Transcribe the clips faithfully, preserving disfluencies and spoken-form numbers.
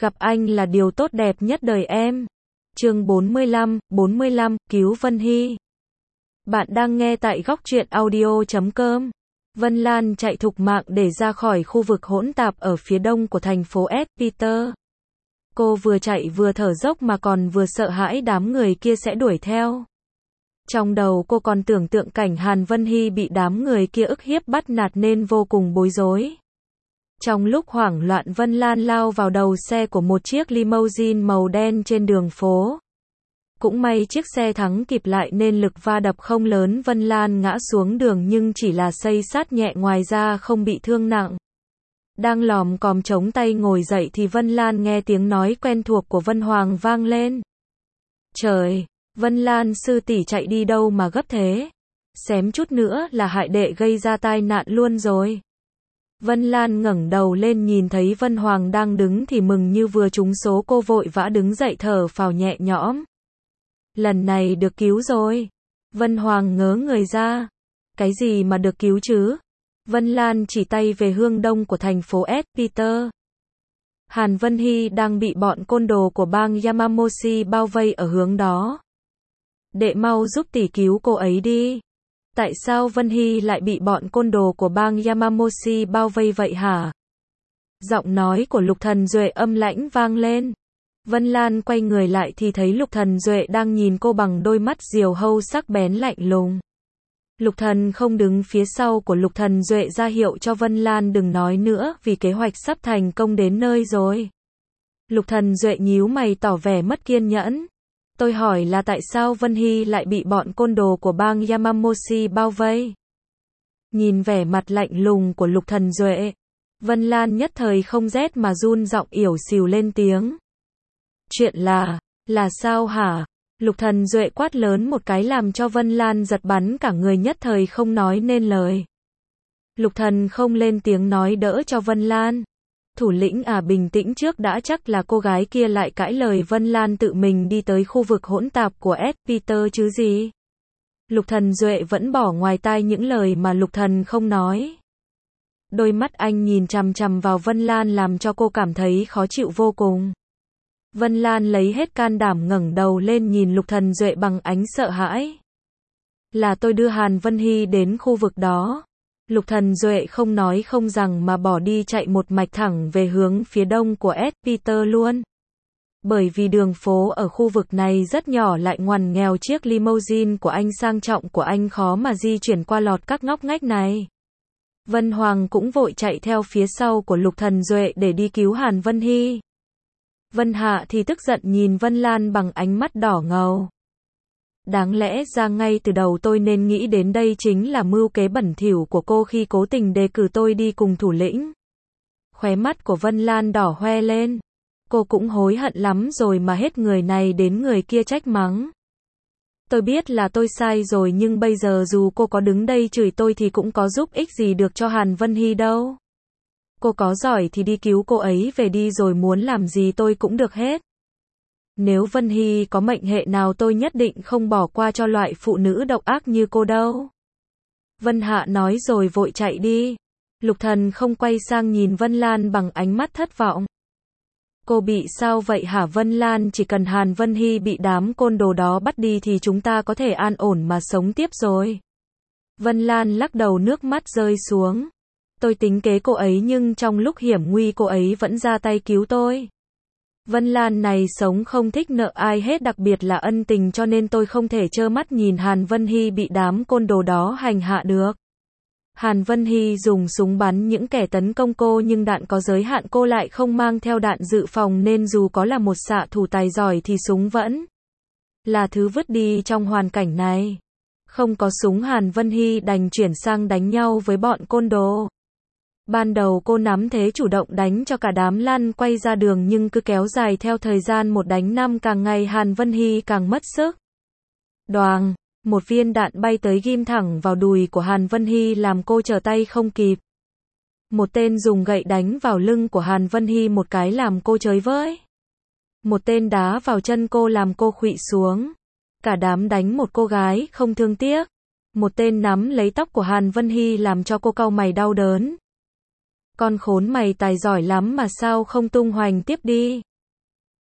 Gặp anh là điều tốt đẹp nhất đời em. Chương bốn mươi lăm, bốn mươi lăm, cứu Vân Hy. Bạn đang nghe tại góc truyện audio chấm com. Vân Lan chạy thục mạng để ra khỏi khu vực hỗn tạp ở phía đông của thành phố St. Peter. Cô vừa chạy vừa thở dốc mà còn vừa sợ hãi đám người kia sẽ đuổi theo. Trong đầu cô còn tưởng tượng cảnh Hàn Vân Hy bị đám người kia ức hiếp bắt nạt nên vô cùng bối rối. Trong lúc hoảng loạn, Vân Lan lao vào đầu xe của một chiếc limousine màu đen trên đường phố. Cũng may chiếc xe thắng kịp lại nên lực va đập không lớn, Vân Lan ngã xuống đường nhưng chỉ là xây xát nhẹ, ngoài ra không bị thương nặng. Đang lòm còm chống tay ngồi dậy thì Vân Lan nghe tiếng nói quen thuộc của Vân Hoàng vang lên. Trời, Vân Lan sư tỷ chạy đi đâu mà gấp thế? Xém chút nữa là hại đệ gây ra tai nạn luôn rồi. Vân Lan ngẩng đầu lên nhìn thấy Vân Hoàng đang đứng thì mừng như vừa trúng số, cô vội vã đứng dậy thở phào nhẹ nhõm. Lần này được cứu rồi. Vân Hoàng ngớ người ra. Cái gì mà được cứu chứ? Vân Lan chỉ tay về hướng đông của thành phố St. Peter. Hàn Vân Hy đang bị bọn côn đồ của bang Yamamoshi bao vây ở hướng đó. Đệ mau giúp tỷ cứu cô ấy đi. Tại sao Vân Hy lại bị bọn côn đồ của bang Yamamoshi bao vây vậy hả? Giọng nói của Lục Thần Duệ âm lãnh vang lên. Vân Lan quay người lại thì thấy Lục Thần Duệ đang nhìn cô bằng đôi mắt diều hâu sắc bén lạnh lùng. Lục Thần không đứng phía sau của Lục Thần Duệ ra hiệu cho Vân Lan đừng nói nữa vì kế hoạch sắp thành công đến nơi rồi. Lục Thần Duệ nhíu mày tỏ vẻ mất kiên nhẫn. Tôi hỏi là tại sao Vân Hy lại bị bọn côn đồ của bang Yamamoshi bao vây? Nhìn vẻ mặt lạnh lùng của Lục Thần Duệ, Vân Lan nhất thời không rét mà run giọng ỉu xìu lên tiếng. Chuyện là, là sao hả? Lục Thần Duệ quát lớn một cái làm cho Vân Lan giật bắn cả người, nhất thời không nói nên lời. Lục Thần không lên tiếng nói đỡ cho Vân Lan. Thủ lĩnh à, bình tĩnh trước đã, chắc là cô gái kia lại cãi lời. Vân Lan tự mình đi tới khu vực hỗn tạp của St. Peter chứ gì. Lục Thần Duệ vẫn bỏ ngoài tai những lời mà Lục Thần không nói. Đôi mắt anh nhìn chằm chằm vào Vân Lan làm cho cô cảm thấy khó chịu vô cùng. Vân Lan lấy hết can đảm ngẩng đầu lên nhìn Lục Thần Duệ bằng ánh sợ hãi. Là tôi đưa Hàn Vân Hy đến khu vực đó. Lục Thần Duệ không nói không rằng mà bỏ đi, chạy một mạch thẳng về hướng phía đông của St. Peter luôn. Bởi vì đường phố ở khu vực này rất nhỏ lại ngoằn nghèo, chiếc limousine của anh sang trọng của anh khó mà di chuyển qua lọt các ngóc ngách này. Vân Hoàng cũng vội chạy theo phía sau của Lục Thần Duệ để đi cứu Hàn Vân Hy. Vân Hạ thì tức giận nhìn Vân Lan bằng ánh mắt đỏ ngầu. Đáng lẽ ra ngay từ đầu tôi nên nghĩ đến đây chính là mưu kế bẩn thỉu của cô khi cố tình đề cử tôi đi cùng thủ lĩnh. Khóe mắt của Vân Lan đỏ hoe lên. Cô cũng hối hận lắm rồi mà hết người này đến người kia trách mắng. Tôi biết là tôi sai rồi nhưng bây giờ dù cô có đứng đây chửi tôi thì cũng có giúp ích gì được cho Hàn Vân Hy đâu. Cô có giỏi thì đi cứu cô ấy về đi, rồi muốn làm gì tôi cũng được hết. Nếu Vân Hy có mệnh hệ nào tôi nhất định không bỏ qua cho loại phụ nữ độc ác như cô đâu. Vân Hạ nói rồi vội chạy đi. Lục Thần không quay sang nhìn Vân Lan bằng ánh mắt thất vọng. Cô bị sao vậy hả Vân Lan? Chỉ cần Hàn Vân Hy bị đám côn đồ đó bắt đi thì chúng ta có thể an ổn mà sống tiếp rồi. Vân Lan lắc đầu, nước mắt rơi xuống. Tôi tính kế cô ấy nhưng trong lúc hiểm nguy cô ấy vẫn ra tay cứu tôi. Vân Lan này sống không thích nợ ai hết, đặc biệt là ân tình, cho nên tôi không thể trơ mắt nhìn Hàn Vân Hy bị đám côn đồ đó hành hạ được. Hàn Vân Hy dùng súng bắn những kẻ tấn công cô nhưng đạn có giới hạn, cô lại không mang theo đạn dự phòng nên dù có là một xạ thủ tài giỏi thì súng vẫn là thứ vứt đi trong hoàn cảnh này. Không có súng, Hàn Vân Hy đành chuyển sang đánh nhau với bọn côn đồ. Ban đầu cô nắm thế chủ động đánh cho cả đám lăn quay ra đường nhưng cứ kéo dài theo thời gian một đánh năm, càng ngày Hàn Vân Hy càng mất sức. Đoàng, một viên đạn bay tới ghim thẳng vào đùi của Hàn Vân Hy làm cô trở tay không kịp. Một tên dùng gậy đánh vào lưng của Hàn Vân Hy một cái làm cô chới với. Một tên đá vào chân cô làm cô khuỵu xuống. Cả đám đánh một cô gái không thương tiếc. Một tên nắm lấy tóc của Hàn Vân Hy làm cho cô cau mày đau đớn. Con khốn mày tài giỏi lắm mà sao không tung hoành tiếp đi.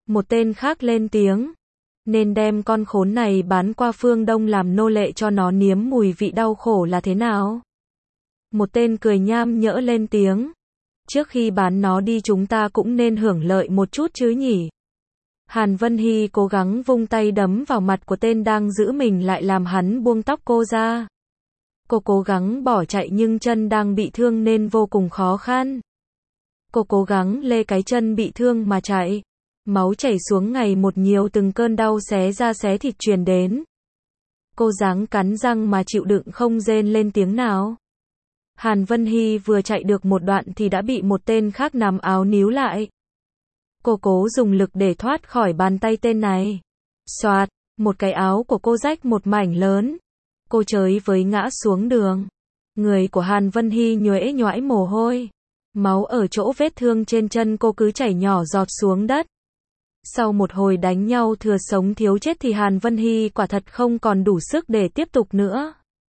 Một tên khác lên tiếng. Nên đem con khốn này bán qua phương Đông làm nô lệ cho nó nếm mùi vị đau khổ là thế nào? Một tên cười nham nhỡ lên tiếng. Trước khi bán nó đi chúng ta cũng nên hưởng lợi một chút chứ nhỉ? Hàn Vân Hy cố gắng vung tay đấm vào mặt của tên đang giữ mình lại làm hắn buông tóc cô ra. Cô cố gắng bỏ chạy nhưng chân đang bị thương nên vô cùng khó khăn. Cô cố gắng lê cái chân bị thương mà chạy. Máu chảy xuống ngày một nhiều, từng cơn đau xé da xé thịt truyền đến. Cô ráng cắn răng mà chịu đựng không rên lên tiếng nào. Hàn Vân Hy vừa chạy được một đoạn thì đã bị một tên khác nắm áo níu lại. Cô cố dùng lực để thoát khỏi bàn tay tên này. Xoạt, một cái áo của cô rách một mảnh lớn. Cô chới với ngã xuống đường. Người của Hàn Vân Hy nhuễ nhoãi mồ hôi. Máu ở chỗ vết thương trên chân cô cứ chảy nhỏ giọt xuống đất. Sau một hồi đánh nhau thừa sống thiếu chết thì Hàn Vân Hy quả thật không còn đủ sức để tiếp tục nữa.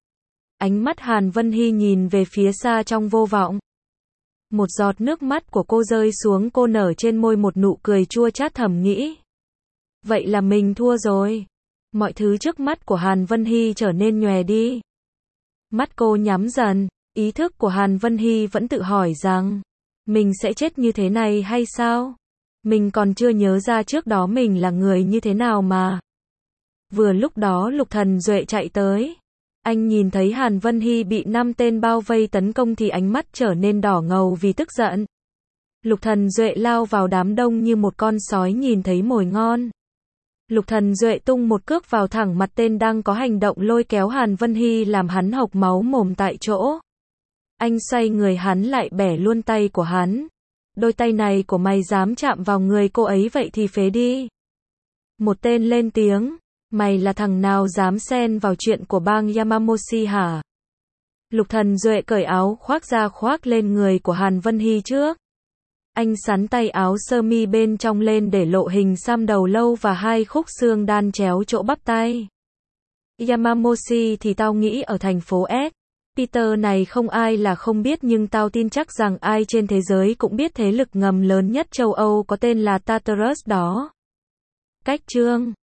Ánh mắt Hàn Vân Hy nhìn về phía xa trong vô vọng. Một giọt nước mắt của cô rơi xuống, cô nở trên môi một nụ cười chua chát thầm nghĩ. Vậy là mình thua rồi. Mọi thứ trước mắt của Hàn Vân Hy trở nên nhòe đi. Mắt cô nhắm dần, ý thức của Hàn Vân Hy vẫn tự hỏi rằng, mình sẽ chết như thế này hay sao? Mình còn chưa nhớ ra trước đó mình là người như thế nào mà. Vừa lúc đó Lục Thần Duệ chạy tới. Anh nhìn thấy Hàn Vân Hy bị năm tên bao vây tấn công thì ánh mắt trở nên đỏ ngầu vì tức giận. Lục Thần Duệ lao vào đám đông như một con sói nhìn thấy mồi ngon. Lục Thần Duệ tung một cước vào thẳng mặt tên đang có hành động lôi kéo Hàn Vân Hy làm hắn hộc máu mồm tại chỗ. Anh xoay người hắn lại bẻ luôn tay của hắn. Đôi tay này của mày dám chạm vào người cô ấy vậy thì phế đi. Một tên lên tiếng. Mày là thằng nào dám xen vào chuyện của bang Yamamoshi hả? Lục Thần Duệ cởi áo khoác ra khoác lên người của Hàn Vân Hy trước. Anh xắn tay áo sơ mi bên trong lên để lộ hình xăm đầu lâu và hai khúc xương đan chéo chỗ bắp tay. Yamamoshi thì tao nghĩ ở thành phố S. Peter này không ai là không biết, nhưng tao tin chắc rằng ai trên thế giới cũng biết thế lực ngầm lớn nhất châu Âu có tên là Tartarus đó. Cách chương